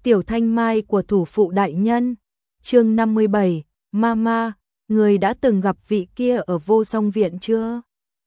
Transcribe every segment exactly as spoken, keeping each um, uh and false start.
Tiểu thanh mai của thủ phụ đại nhân. Chương năm mươi bảy, Mama, người đã từng gặp vị kia ở Vô Song viện chưa?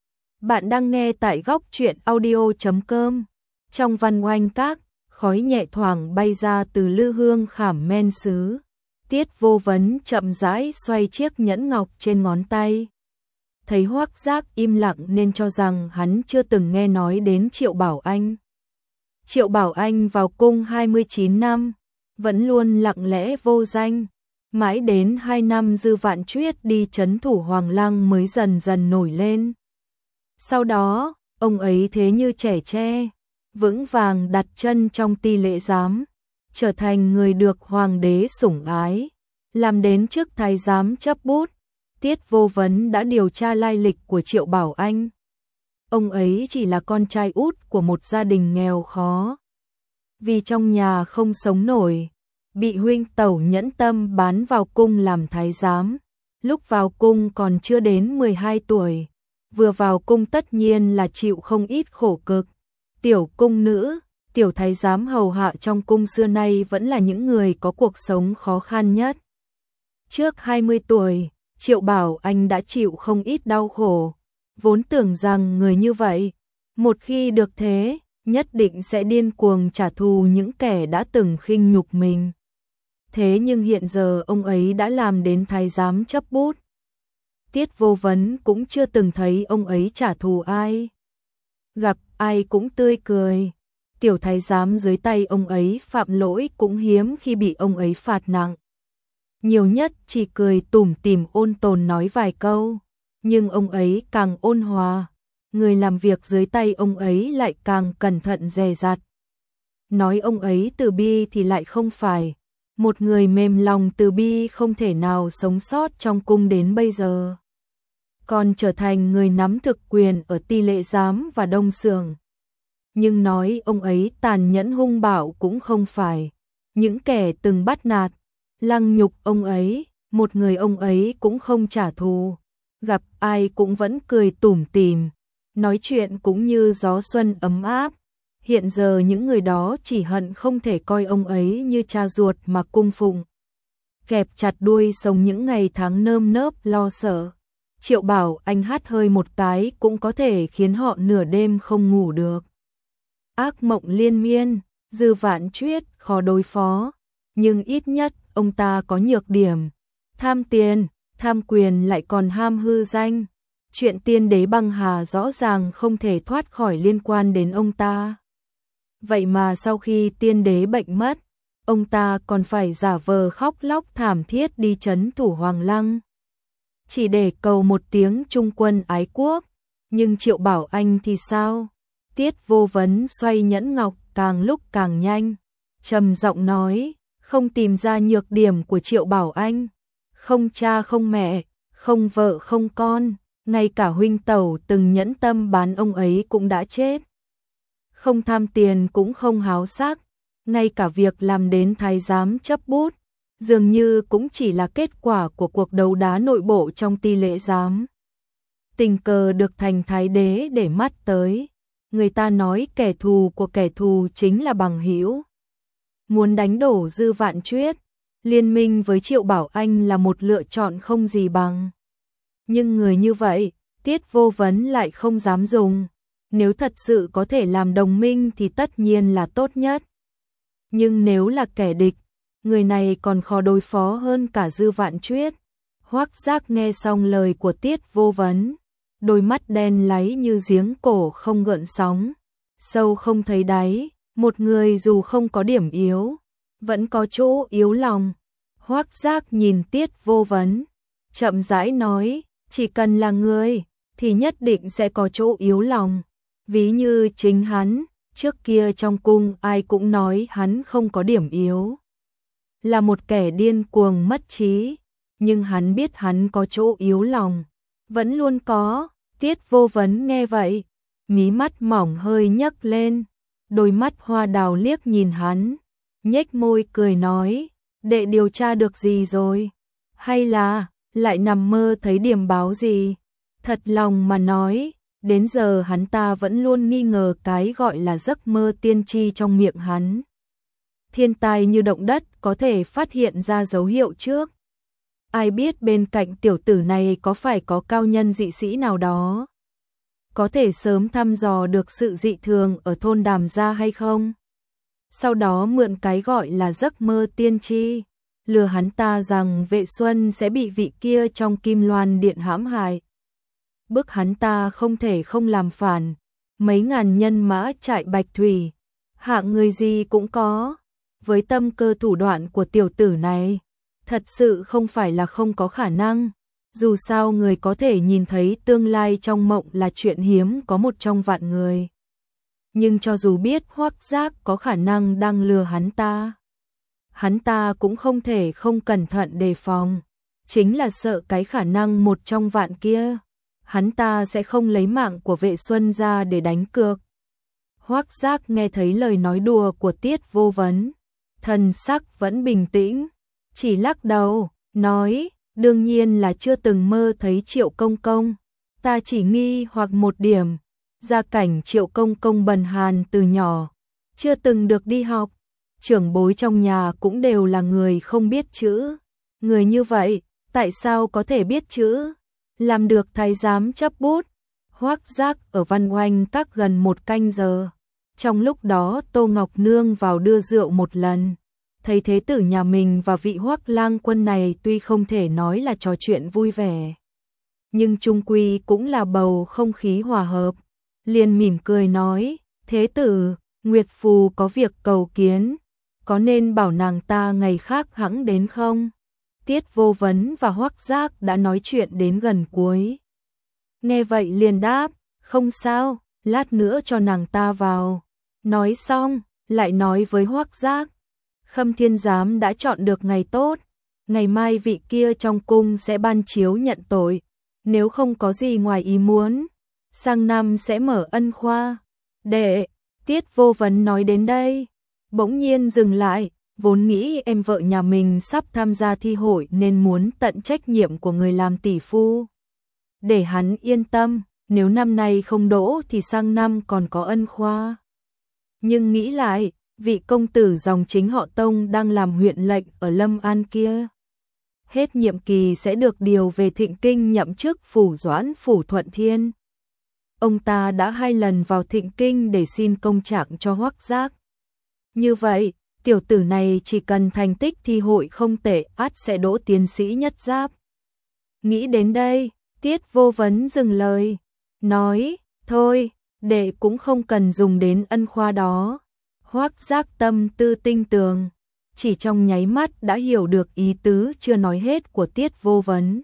Bạn đang nghe tại góc truyện audio chấm com. Trong văn oanh các, khói nhẹ thoảng bay ra từ lư hương khảm men sứ. Tiết Vô Vấn chậm rãi xoay chiếc nhẫn ngọc trên ngón tay. Thấy Hoắc Giác im lặng nên cho rằng hắn chưa từng nghe nói đến Triệu Bảo Anh. Triệu Bảo Anh vào cung hai mươi chín năm, vẫn luôn lặng lẽ vô danh. Mãi đến hai năm Dư Vạn Chuyết đi trấn thủ Hoàng Lăng mới dần dần nổi lên. Sau đó, ông ấy thế như trẻ tre, vững vàng đặt chân trong ti lễ giám, trở thành người được hoàng đế sủng ái, làm đến chức thái giám chấp bút. Tiết Vô Vấn đã điều tra lai lịch của Triệu Bảo Anh. Ông ấy chỉ là con trai út của một gia đình nghèo khó. Vì trong nhà không sống nổi, bị huynh tẩu nhẫn tâm bán vào cung làm thái giám. Lúc vào cung còn chưa đến mười hai tuổi, vừa vào cung tất nhiên là chịu không ít khổ cực. Tiểu cung nữ, tiểu thái giám hầu hạ trong cung xưa nay vẫn là những người có cuộc sống khó khăn nhất. Trước hai mươi tuổi, Triệu Bảo Anh đã chịu không ít đau khổ, vốn tưởng rằng người như vậy, một khi được thế, nhất định sẽ điên cuồng trả thù những kẻ đã từng khinh nhục mình. Thế nhưng hiện giờ ông ấy đã làm đến thái giám chấp bút. Tiết Vô Vấn cũng chưa từng thấy ông ấy trả thù ai. Gặp ai cũng tươi cười. Tiểu thái giám dưới tay ông ấy phạm lỗi cũng hiếm khi bị ông ấy phạt nặng. Nhiều nhất chỉ cười tủm tỉm ôn tồn nói vài câu. Nhưng ông ấy càng ôn hòa, người làm việc dưới tay ông ấy lại càng cẩn thận dè dặt. Nói ông ấy từ bi thì lại không phải. Một người mềm lòng từ bi không thể nào sống sót trong cung đến bây giờ. Còn trở thành người nắm thực quyền ở ti lễ giám và đông xưởng. Nhưng nói ông ấy tàn nhẫn hung bạo cũng không phải. Những kẻ từng bắt nạt, lăng nhục ông ấy, một người ông ấy cũng không trả thù. Gặp ai cũng vẫn cười tủm tỉm, nói chuyện cũng như gió xuân ấm áp. Hiện giờ những người đó chỉ hận không thể coi ông ấy như cha ruột mà cung phụng. Kẹp chặt đuôi sống những ngày tháng nơm nớp lo sợ. Triệu Bảo Anh hắt hơi một cái cũng có thể khiến họ nửa đêm không ngủ được. Ác mộng liên miên, Dư Vạn Chuyết khó đối phó, nhưng ít nhất ông ta có nhược điểm. Tham tiền, tham quyền lại còn ham hư danh. Chuyện tiên đế băng hà rõ ràng không thể thoát khỏi liên quan đến ông ta. Vậy mà sau khi tiên đế bệnh mất, ông ta còn phải giả vờ khóc lóc thảm thiết đi trấn thủ Hoàng Lăng. Chỉ để cầu một tiếng trung quân ái quốc. Nhưng Triệu Bảo Anh thì sao? Tiết Vô Vấn xoay nhẫn ngọc càng lúc càng nhanh, trầm giọng nói, không tìm ra nhược điểm của Triệu Bảo Anh. Không cha không mẹ, không vợ không con, ngay cả huynh tẩu từng nhẫn tâm bán ông ấy cũng đã chết. Không tham tiền cũng không háo sắc, ngay cả việc làm đến thái giám chấp bút, dường như cũng chỉ là kết quả của cuộc đấu đá nội bộ trong ti lễ giám. Tình cờ được thành thái đế để mắt tới, người ta nói kẻ thù của kẻ thù chính là bằng hữu. Muốn đánh đổ Dư Vạn Chuyết, liên minh với Triệu Bảo Anh là một lựa chọn không gì bằng. Nhưng người như vậy, Tiết Vô Vấn lại không dám dùng. Nếu thật sự có thể làm đồng minh thì tất nhiên là tốt nhất. Nhưng nếu là kẻ địch, người này còn khó đối phó hơn cả Dư Vạn Chuyết. Hoắc Giác nghe xong lời của Tiết Vô Vấn, đôi mắt đen láy như giếng cổ không gợn sóng, sâu không thấy đáy. Một người dù không có điểm yếu, vẫn có chỗ yếu lòng. Hoắc Giác nhìn Tiết Vô Vấn, chậm rãi nói, chỉ cần là người, thì nhất định sẽ có chỗ yếu lòng. Ví như chính hắn, trước kia trong cung ai cũng nói hắn không có điểm yếu. Là một kẻ điên cuồng mất trí, nhưng hắn biết hắn có chỗ yếu lòng. Vẫn luôn có. Tiết Vô Vấn nghe vậy, mí mắt mỏng hơi nhấc lên, đôi mắt hoa đào liếc nhìn hắn, nhếch môi cười nói, đệ điều tra được gì rồi? Hay là lại nằm mơ thấy điểm báo gì? Thật lòng mà nói, đến giờ hắn ta vẫn luôn nghi ngờ cái gọi là giấc mơ tiên tri trong miệng hắn. thiên tai như động đất có thể phát hiện ra dấu hiệu trước. Ai biết bên cạnh tiểu tử này có phải có cao nhân dị sĩ nào đó, có thể sớm thăm dò được sự dị thường ở thôn Đàm Gia hay không? Sau đó mượn cái gọi là giấc mơ tiên tri, lừa hắn ta rằng Vệ Xuân sẽ bị vị kia trong Kim Loan Điện hãm hại. Bức hắn ta không thể không làm phản, mấy ngàn nhân mã chạy Bạch Thủy, hạng người gì cũng có. Với tâm cơ thủ đoạn của tiểu tử này, thật sự không phải là không có khả năng. Dù sao người có thể nhìn thấy tương lai trong mộng là chuyện hiếm có một trong vạn người. Nhưng cho dù biết Hoắc Giác có khả năng đang lừa hắn ta, hắn ta cũng không thể không cẩn thận đề phòng. Chính là sợ cái khả năng một trong vạn kia, hắn ta sẽ không lấy mạng của Vệ Xuân ra để đánh cược. Hoắc Giác nghe thấy lời nói đùa của Tiết Vô Vấn, thần sắc vẫn bình tĩnh, chỉ lắc đầu, nói, đương nhiên là chưa từng mơ thấy Triệu Công Công, ta chỉ nghi hoặc một điểm, gia cảnh Triệu Công Công bần hàn từ nhỏ, chưa từng được đi học, trưởng bối trong nhà cũng đều là người không biết chữ, người như vậy, tại sao có thể biết chữ, làm được thái giám chấp bút. Hoắc Giác ở Văn Oanh Các gần một canh giờ, trong lúc đó Tô Ngọc Nương vào đưa rượu một lần. Thấy thế tử nhà mình và vị Hoắc lang quân này tuy không thể nói là trò chuyện vui vẻ, nhưng chung quy cũng là bầu không khí hòa hợp. Liền mỉm cười nói, thế tử, Nguyệt Phù có việc cầu kiến, có nên bảo nàng ta ngày khác hẵng đến không? Tiết Vô Vấn và Hoắc Giác đã nói chuyện đến gần cuối. Nghe vậy liền đáp, không sao, lát nữa cho nàng ta vào. Nói xong, lại nói với Hoắc Giác, Khâm Thiên Giám đã chọn được ngày tốt, ngày mai vị kia trong cung sẽ ban chiếu nhận tội, nếu không có gì ngoài ý muốn, sang năm sẽ mở ân khoa. Đệ, Tiết Vô Vấn nói đến đây, bỗng nhiên dừng lại, vốn nghĩ em vợ nhà mình sắp tham gia thi hội nên muốn tận trách nhiệm của người làm tỷ phu. Để hắn yên tâm, nếu năm nay không đỗ thì sang năm còn có ân khoa. Nhưng nghĩ lại, vị công tử dòng chính họ Tông đang làm huyện lệnh ở Lâm An kia, hết nhiệm kỳ sẽ được điều về Thịnh Kinh nhậm chức phủ doãn phủ Thuận Thiên. Ông ta đã hai lần vào Thịnh Kinh để xin công trạng cho Hoắc Giác. Như vậy, tiểu tử này chỉ cần thành tích thi hội không tệ ắt sẽ đỗ tiến sĩ nhất giáp. Nghĩ đến đây, Tiết Vô Vấn dừng lời, nói, thôi, đệ cũng không cần dùng đến ân khoa đó. Hoắc Giác tâm tư tinh tường, chỉ trong nháy mắt đã hiểu được ý tứ chưa nói hết của Tiết Vô Vấn.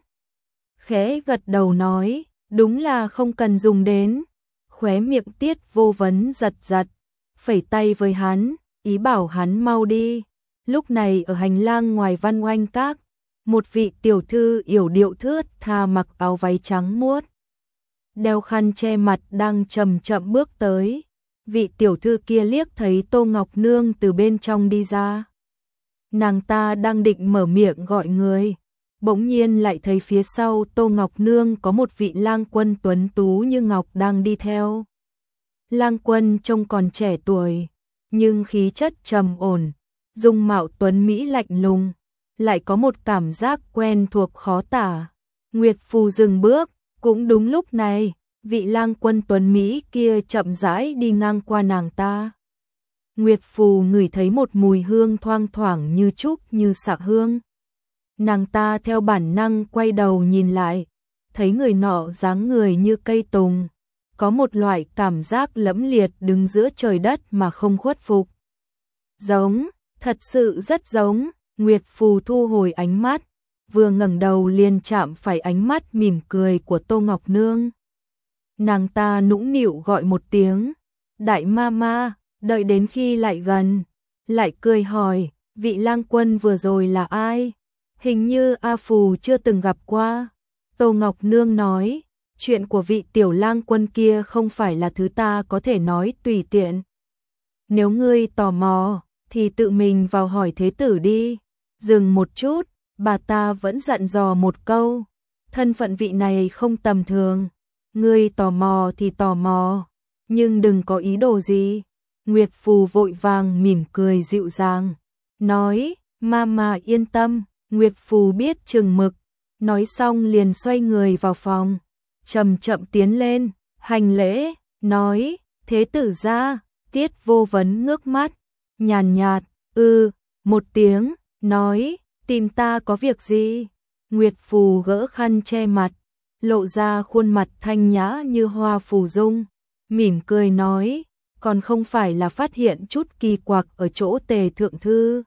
Khẽ gật đầu nói, đúng là không cần dùng đến. Khóe miệng Tiết Vô Vấn giật giật, phẩy tay với hắn, ý bảo hắn mau đi. Lúc này ở hành lang ngoài Văn Oanh Các, một vị tiểu thư yểu điệu thướt tha mặc áo váy trắng muốt, đeo khăn che mặt đang chậm chậm bước tới. Vị tiểu thư kia liếc thấy Tô Ngọc Nương từ bên trong đi ra. Nàng ta đang định mở miệng gọi người, bỗng nhiên lại thấy phía sau Tô Ngọc Nương có một vị lang quân tuấn tú như ngọc đang đi theo. Lang quân trông còn trẻ tuổi, nhưng khí chất trầm ổn, dung mạo tuấn mỹ lạnh lùng, lại có một cảm giác quen thuộc khó tả. Nguyệt Phù dừng bước, cũng đúng lúc này, vị lang quân tuấn mỹ kia chậm rãi đi ngang qua nàng ta. Nguyệt Phù ngửi thấy một mùi hương thoang thoảng như trúc như xạ hương. Nàng ta theo bản năng quay đầu nhìn lại, thấy người nọ dáng người như cây tùng, có một loại cảm giác lẫm liệt đứng giữa trời đất mà không khuất phục. Giống, thật sự rất giống. Nguyệt Phù thu hồi ánh mắt, vừa ngẩng đầu liền chạm phải ánh mắt mỉm cười của Tô Ngọc Nương. Nàng ta nũng nịu gọi một tiếng, đại ma ma, đợi đến khi lại gần, lại cười hỏi, vị lang quân vừa rồi là ai? Hình như A Phù chưa từng gặp qua. Tô Ngọc Nương nói, chuyện của vị tiểu lang quân kia không phải là thứ ta có thể nói tùy tiện. Nếu ngươi tò mò, thì tự mình vào hỏi thế tử đi. Dừng một chút, bà ta vẫn dặn dò một câu, thân phận vị này không tầm thường, ngươi tò mò thì tò mò, nhưng đừng có ý đồ gì. Nguyệt Phù vội vàng mỉm cười dịu dàng, nói, Mama yên tâm, Nguyệt Phù biết chừng mực. Nói xong liền xoay người vào phòng, chậm chậm tiến lên, hành lễ, nói, thế tử gia. Tiết Vô Vấn ngước mắt, nhàn nhạt, ư, một tiếng, nói, tìm ta có việc gì? Nguyệt Phù gỡ khăn che mặt, lộ ra khuôn mặt thanh nhã như hoa phù dung, mỉm cười nói, còn không phải là phát hiện chút kỳ quặc ở chỗ Tề thượng thư,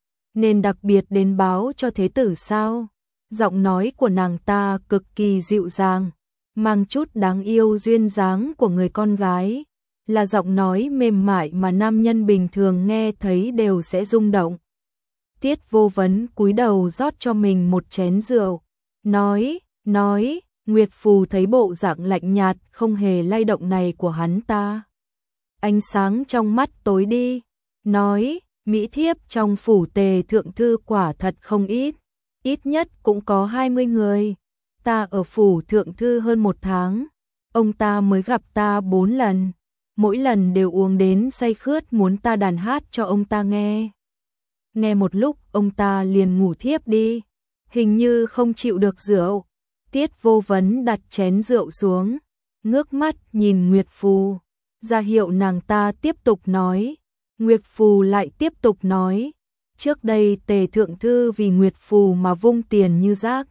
nên đặc biệt đến báo cho thế tử sao? Giọng nói của nàng ta cực kỳ dịu dàng, mang chút đáng yêu duyên dáng của người con gái, là giọng nói mềm mại mà nam nhân bình thường nghe thấy đều sẽ rung động. Tiết Vô Vấn cúi đầu rót cho mình một chén rượu, nói, nói, Nguyệt Phù thấy bộ dạng lạnh nhạt không hề lay động này của hắn ta. Ánh sáng trong mắt tối đi, nói, mỹ thiếp trong phủ Tề thượng thư quả thật không ít, ít nhất cũng có hai mươi người. Ta ở phủ thượng thư hơn một tháng, ông ta mới gặp ta bốn lần, mỗi lần đều uống đến say khướt muốn ta đàn hát cho ông ta nghe. Nghe một lúc ông ta liền ngủ thiếp đi, hình như không chịu được rượu. Tiết Vô Vấn đặt chén rượu xuống, ngước mắt nhìn Nguyệt Phù, ra hiệu nàng ta tiếp tục nói. Nguyệt Phù lại tiếp tục nói, trước đây Tề thượng thư vì Nguyệt Phù mà vung tiền như rác,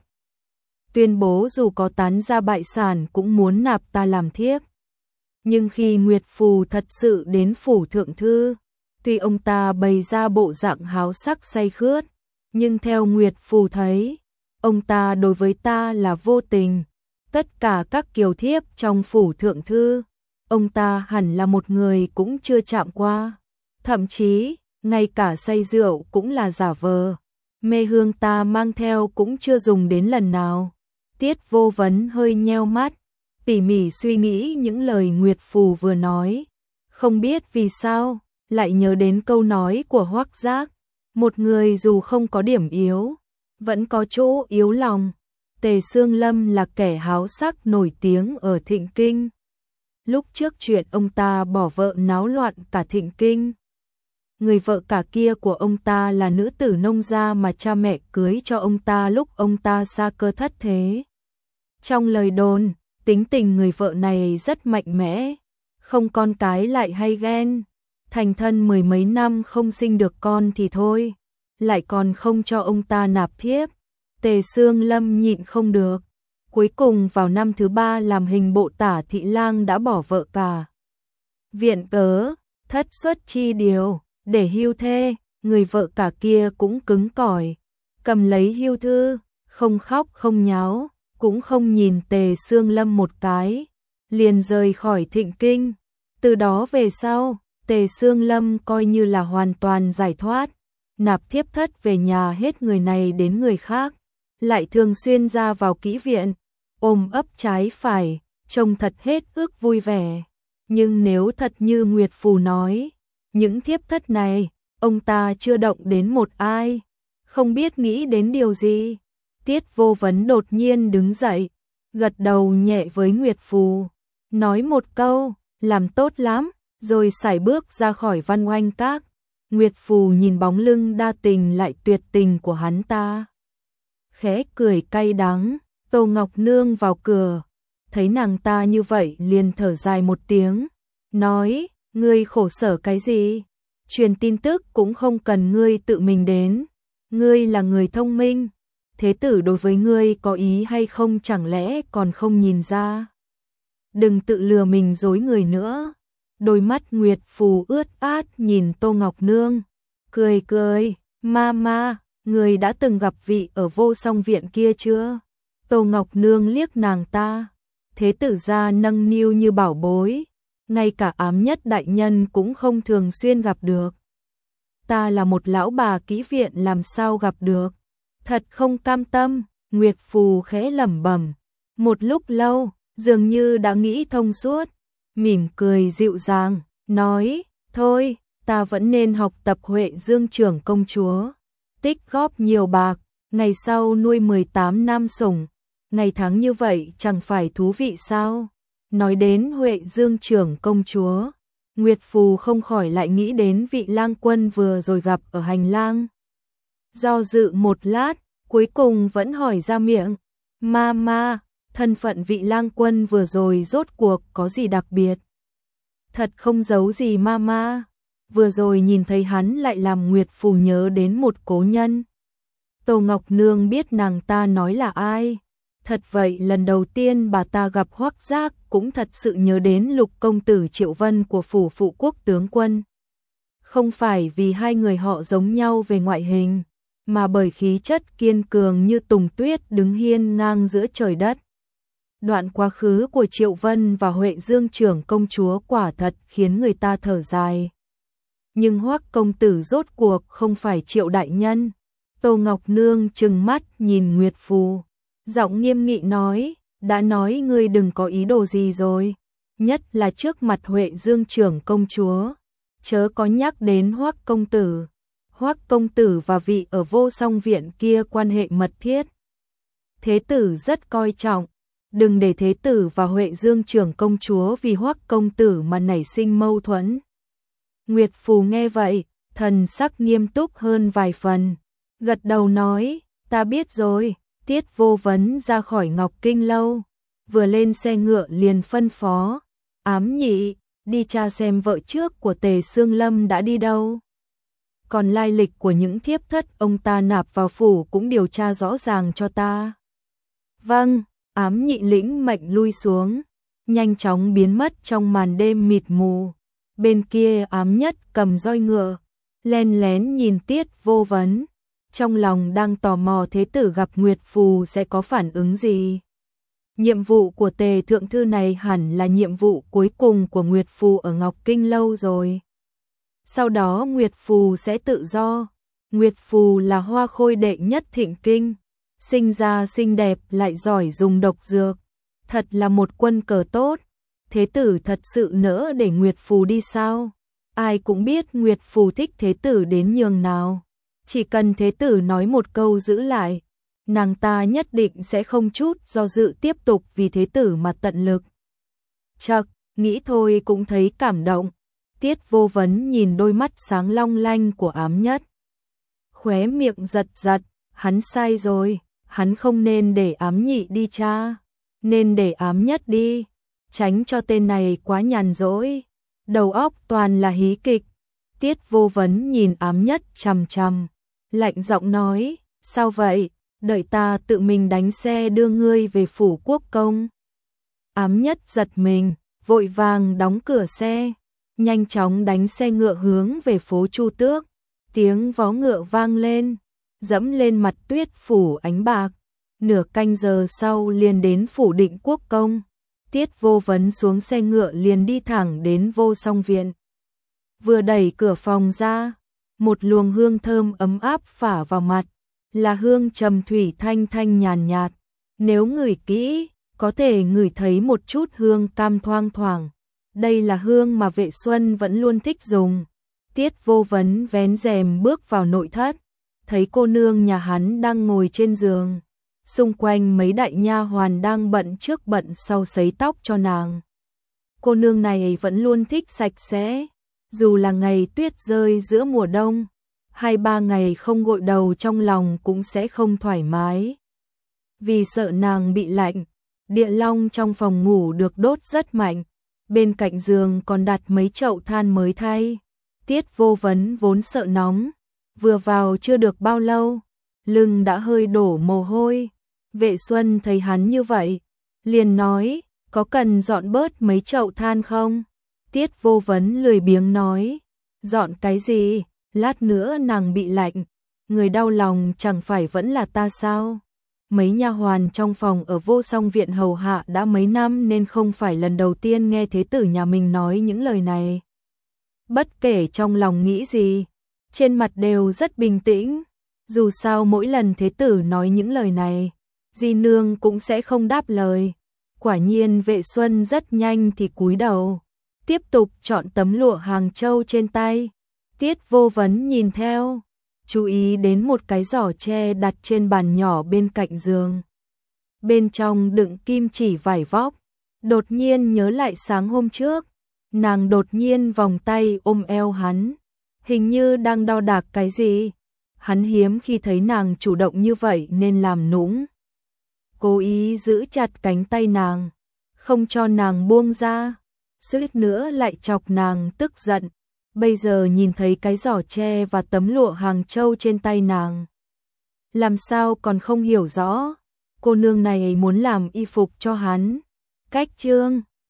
tuyên bố dù có tán ra bại sản cũng muốn nạp ta làm thiếp. Nhưng khi Nguyệt Phù thật sự đến phủ thượng thư, tuy ông ta bày ra bộ dạng háo sắc say khướt, nhưng theo Nguyệt Phù thấy, ông ta đối với ta là vô tình. Tất cả các kiều thiếp trong phủ thượng thư, ông ta hẳn là một người cũng chưa chạm qua. Thậm chí, ngay cả say rượu cũng là giả vờ. Mê hương ta mang theo cũng chưa dùng đến lần nào. Tiết Vô Vấn hơi nheo mắt, tỉ mỉ suy nghĩ những lời Nguyệt Phù vừa nói. Không biết vì sao, lại nhớ đến câu nói của Hoắc Giác. Một người dù không có điểm yếu, vẫn có chỗ yếu lòng. Tề Xương Lâm là kẻ háo sắc nổi tiếng ở Thịnh Kinh. Lúc trước chuyện ông ta bỏ vợ náo loạn cả Thịnh Kinh. Người vợ cả kia của ông ta là nữ tử nông gia mà cha mẹ cưới cho ông ta lúc ông ta xa cơ thất thế. Trong lời đồn, tính tình người vợ này rất mạnh mẽ, không con cái lại hay ghen. Thành thân mười mấy năm không sinh được con thì thôi, lại còn không cho ông ta nạp thiếp. Tề Xương Lâm nhịn không được. Cuối cùng vào năm thứ ba làm hình bộ tả thị lang đã bỏ vợ cả. Viện cớ, thất xuất chi điều, để hưu thê, người vợ cả kia cũng cứng cỏi, cầm lấy hưu thư, không khóc không nháo, cũng không nhìn Tề Xương Lâm một cái, liền rời khỏi Thịnh Kinh. Từ đó về sau, Tề Xương Lâm coi như là hoàn toàn giải thoát, nạp thiếp thất về nhà hết người này đến người khác, lại thường xuyên ra vào kỹ viện, ôm ấp trái phải, trông thật hết ước vui vẻ. Nhưng nếu thật như Nguyệt Phù nói, những thiếp thất này, ông ta chưa động đến một ai, không biết nghĩ đến điều gì. Tiết Vô Vấn đột nhiên đứng dậy, gật đầu nhẹ với Nguyệt Phù, nói một câu, làm tốt lắm, rồi sải bước ra khỏi Văn Oanh Các. Nguyệt Phù nhìn bóng lưng đa tình lại tuyệt tình của hắn ta, khẽ cười cay đắng. Tô Ngọc Nương vào cửa, thấy nàng ta như vậy liền thở dài một tiếng, nói, ngươi khổ sở cái gì? Truyền tin tức cũng không cần ngươi tự mình đến, ngươi là người thông minh, thế tử đối với ngươi có ý hay không chẳng lẽ còn không nhìn ra? Đừng tự lừa mình dối người nữa. Đôi mắt Nguyệt Phù ướt át nhìn Tô Ngọc Nương, cười cười, Mama, người đã từng gặp vị ở Vô Song viện kia chưa? Tô Ngọc Nương liếc nàng ta, thế tử gia nâng niu như bảo bối, ngay cả ám nhất đại nhân cũng không thường xuyên gặp được. Ta là một lão bà kỹ viện làm sao gặp được, thật không cam tâm. Nguyệt Phù khẽ lẩm bẩm, một lúc lâu, dường như đã nghĩ thông suốt, mỉm cười dịu dàng, nói, thôi, ta vẫn nên học tập Huệ Dương trưởng công chúa, tích góp nhiều bạc, ngày sau nuôi mười tám năm sủng, ngày tháng như vậy chẳng phải thú vị sao? Nói đến Huệ Dương trưởng công chúa, Nguyệt Phù không khỏi lại nghĩ đến vị lang quân vừa rồi gặp ở hành lang. Do dự một lát, cuối cùng vẫn hỏi ra miệng, ma ma, thân phận vị lang quân vừa rồi rốt cuộc có gì đặc biệt? Thật không giấu gì ma ma, vừa rồi nhìn thấy hắn lại làm Nguyệt Phù nhớ đến một cố nhân. Tô Ngọc Nương biết nàng ta nói là ai. Thật vậy, lần đầu tiên bà ta gặp Hoắc Giác cũng thật sự nhớ đến Lục công tử Triệu Vân của phủ phụ quốc tướng quân. Không phải vì hai người họ giống nhau về ngoại hình, mà bởi khí chất kiên cường như tùng tuyết đứng hiên ngang giữa trời đất. Đoạn quá khứ của Triệu Vân và Huệ Dương trưởng công chúa quả thật khiến người ta thở dài. Nhưng Hoắc công tử rốt cuộc không phải Triệu đại nhân. Tô Ngọc Nương trừng mắt nhìn Nguyệt Phù, giọng nghiêm nghị nói, đã nói ngươi đừng có ý đồ gì rồi, nhất là trước mặt Huệ Dương trưởng công chúa, chớ có nhắc đến Hoắc công tử. Hoắc công tử và vị ở Vô Song viện kia quan hệ mật thiết. Thế tử rất coi trọng, đừng để thế tử và Huệ Dương trưởng công chúa vì Hoắc công tử mà nảy sinh mâu thuẫn. Nguyệt Phù nghe vậy, thần sắc nghiêm túc hơn vài phần, gật đầu nói, ta biết rồi. Tiết Vô Vấn ra khỏi Ngọc Kinh lâu, vừa lên xe ngựa liền phân phó, Ám Nhị, đi tra xem vợ trước của Tề Sương Lâm đã đi đâu. Còn lai lịch của những thiếp thất ông ta nạp vào phủ cũng điều tra rõ ràng cho ta. Vâng, Ám Nhị lĩnh mệnh lui xuống, nhanh chóng biến mất trong màn đêm mịt mù. Bên kia Ám Nhất cầm roi ngựa, len lén nhìn Tiết Vô Vấn. Trong lòng đang tò mò thế tử gặp Nguyệt Phù sẽ có phản ứng gì. Nhiệm vụ của Tề thượng thư này hẳn là nhiệm vụ cuối cùng của Nguyệt Phù ở Ngọc Kinh lâu rồi. Sau đó Nguyệt Phù sẽ tự do. Nguyệt Phù là hoa khôi đệ nhất thịnh kinh, sinh ra xinh đẹp lại giỏi dùng độc dược, thật là một quân cờ tốt. Thế tử thật sự nỡ để Nguyệt Phù đi sao? Ai cũng biết Nguyệt Phù thích thế tử đến nhường nào. Chỉ cần thế tử nói một câu giữ lại, nàng ta nhất định sẽ không chút do dự tiếp tục vì thế tử mà tận lực. Chậc, nghĩ thôi cũng thấy cảm động. Tiết Vô Vấn nhìn đôi mắt sáng long lanh của Ám Nhất, khóe miệng giật giật, hắn sai rồi, hắn không nên để Ám Nhị đi cha, nên để Ám Nhất đi, tránh cho tên này quá nhàn rỗi, đầu óc toàn là hí kịch. Tiết Vô Vấn nhìn Ám Nhất chằm chằm, lạnh giọng nói, sao vậy, đợi ta tự mình đánh xe đưa ngươi về phủ quốc công. Ám Nhất giật mình, vội vàng đóng cửa xe, nhanh chóng đánh xe ngựa hướng về phố Chu Tước. Tiếng vó ngựa vang lên, dẫm lên mặt tuyết phủ ánh bạc. Nửa canh giờ sau liền đến phủ Định Quốc công. Tiết Vô Vấn xuống xe ngựa liền đi thẳng đến Vô Song viện. Vừa đẩy cửa phòng ra, một luồng hương thơm ấm áp phả vào mặt, là hương trầm thủy thanh thanh nhàn nhạt. Nếu ngửi kỹ, có thể ngửi thấy một chút hương cam thoang thoảng. Đây là hương mà Vệ Xuân vẫn luôn thích dùng. Tiết Vô Vấn vén rèm bước vào nội thất, thấy cô nương nhà hắn đang ngồi trên giường, xung quanh mấy đại nha hoàn đang bận trước bận sau sấy tóc cho nàng. Cô nương này vẫn luôn thích sạch sẽ, dù là ngày tuyết rơi giữa mùa đông, hai ba ngày không gội đầu trong lòng cũng sẽ không thoải mái. Vì sợ nàng bị lạnh, địa long trong phòng ngủ được đốt rất mạnh, bên cạnh giường còn đặt mấy chậu than mới thay. Tiết Vô Vấn vốn sợ nóng, vừa vào chưa được bao lâu, lưng đã hơi đổ mồ hôi. Vệ Xuân thấy hắn như vậy, liền nói, có cần dọn bớt mấy chậu than không? Tiết Vô Vấn lười biếng nói, dọn cái gì, lát nữa nàng bị lạnh, người đau lòng chẳng phải vẫn là ta sao? Mấy nha hoàn trong phòng ở Vô Song viện hầu hạ đã mấy năm nên không phải lần đầu tiên nghe thế tử nhà mình nói những lời này. Bất kể trong lòng nghĩ gì, trên mặt đều rất bình tĩnh. Dù sao mỗi lần thế tử nói những lời này, di nương cũng sẽ không đáp lời. Quả nhiên Vệ Xuân rất nhanh thì cúi đầu, tiếp tục chọn tấm lụa Hàng Châu trên tay. Tiết Vô Vấn nhìn theo, chú ý đến một cái giỏ tre đặt trên bàn nhỏ bên cạnh giường. Bên trong đựng kim chỉ vải vóc, đột nhiên nhớ lại sáng hôm trước, Nàng đột nhiên vòng tay ôm eo hắn, hình như đang đo đạc cái gì. Hắn hiếm khi thấy nàng chủ động như vậy nên làm nũng. Cố ý giữ chặt cánh tay nàng, không cho nàng buông ra, suýt nữa lại chọc nàng tức giận. Bây giờ nhìn thấy cái giỏ tre và tấm lụa Hàng Châu trên tay nàng, làm sao còn không hiểu rõ, cô nương này muốn làm y phục cho hắn. Cách chương